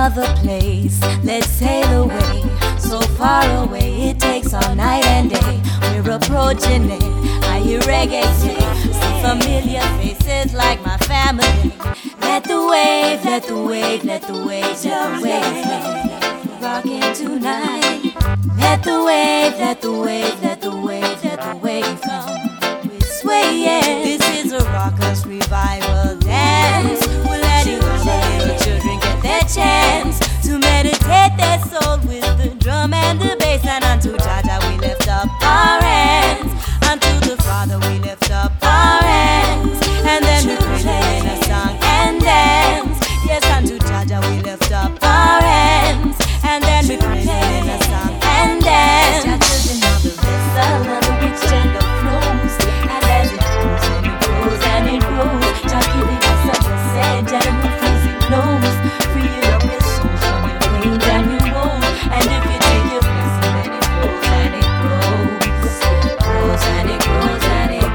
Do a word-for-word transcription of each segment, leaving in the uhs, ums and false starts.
another place. Let's sail away, so far away it takes all night and day. We're approaching it, I hear reggae say, see familiar faces like my family. Let the wave, let the wave, let the wave, let the wave play. Rocking tonight. Let the wave, let the wave, let the wave, let the wave come. We're swaying. This is a rockers revival dance. We're letting all the little children get their chance to meditate their soul with the drum and the bass. And unto Jaja we lift up our hands. Unto the Father we lift up our hands. And then we praise Him in a song and dance. Yes, unto Jaja we lift up our hands. And then we praise Him in a song and dance. Jah children of the vessel and the rich and the flows. And as it grows and it grows and it grows, Jah giving us a message and we freeze it knows. Free up your souls from your pain and your woes. And if you take your blessing, then it grows and it grows. Grows and it grows and it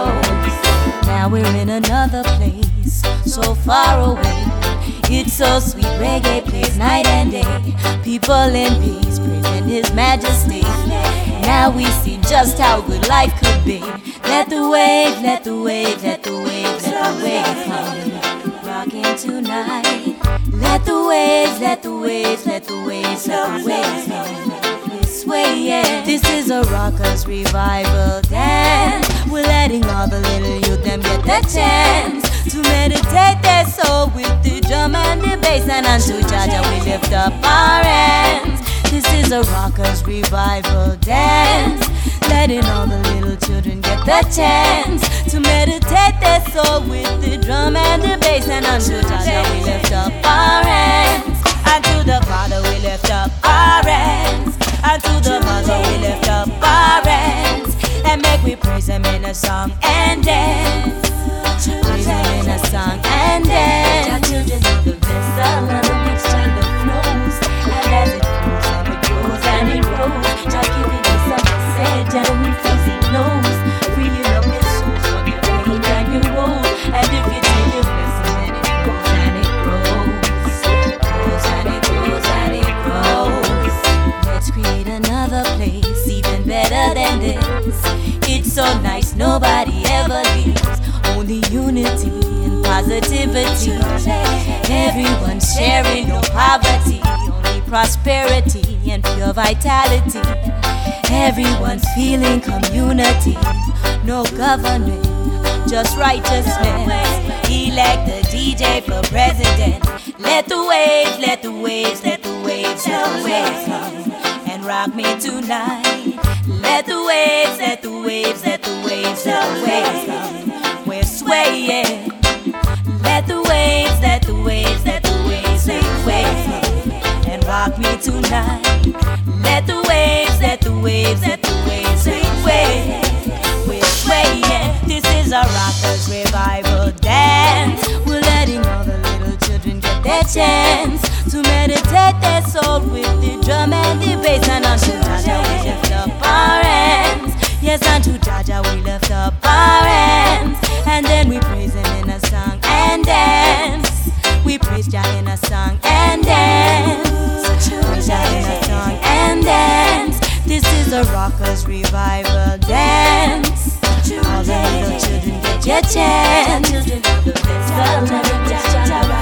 grows. Now we're in another place, so far away. It's so sweet, reggae plays night and day. People in peace, praising His majesty. Now we see just how good life could be. Let the wave, let the wave, let the wave, let the wave come. Rocking tonight. Let the waves, let the waves, let the waves, let the waves come. We're swaying. This is a rockers revival dance. We're letting all the little youth them get the chance to meditate their soul with the drum and the bass. And unto Jaja we lift up our hands. This is a rockers revival dance, letting all the little children get the chance to meditate their soul with the drum and the bass. And unto Jaja we lift up our hands. And to the Father we lift up our hands. And to the Mother we lift up our hands. And make we praise Him in a song and dance. Praise Him in a song and dance. Jah children of the vessel and the rich and the flows. And as it grows and it grows and it grows, Jah giving us a message and we freeze it knows. Freeing up your souls from your pain and your woes. And if you take your blessing, then it grows and it grows. Grows and it grows and it grows. Let's create another place even better than this. It's so nice, nobody ever leaves. Only unity and positivity. Everyone sharing, no poverty. Only prosperity and pure vitality. Everyone's feeling community. No government, just righteousness. Elect the D J for president. Let the waves, let the waves, let the waves, let the waves come and rock me tonight. Let the waves, let the waves, let the waves, let the waves come. We're swaying. Let the waves, let the waves, let the waves, let the waves come and rock me tonight. Let the waves, let the waves, let the waves, let the waves. We're swaying. This is a rockers revival dance. We're letting all the little children get their chance to meditate their soul with the drum and the bass. And unto Jaja we lift up our hands. Yes, unto Jaja we lift up our hands. And then we praise Him in a song and dance. We praise Jah in a song and dance. Praise Jah in a song and dance. This is a rockers revival dance. All the little children get your chance. Children of the vessel and the rich and the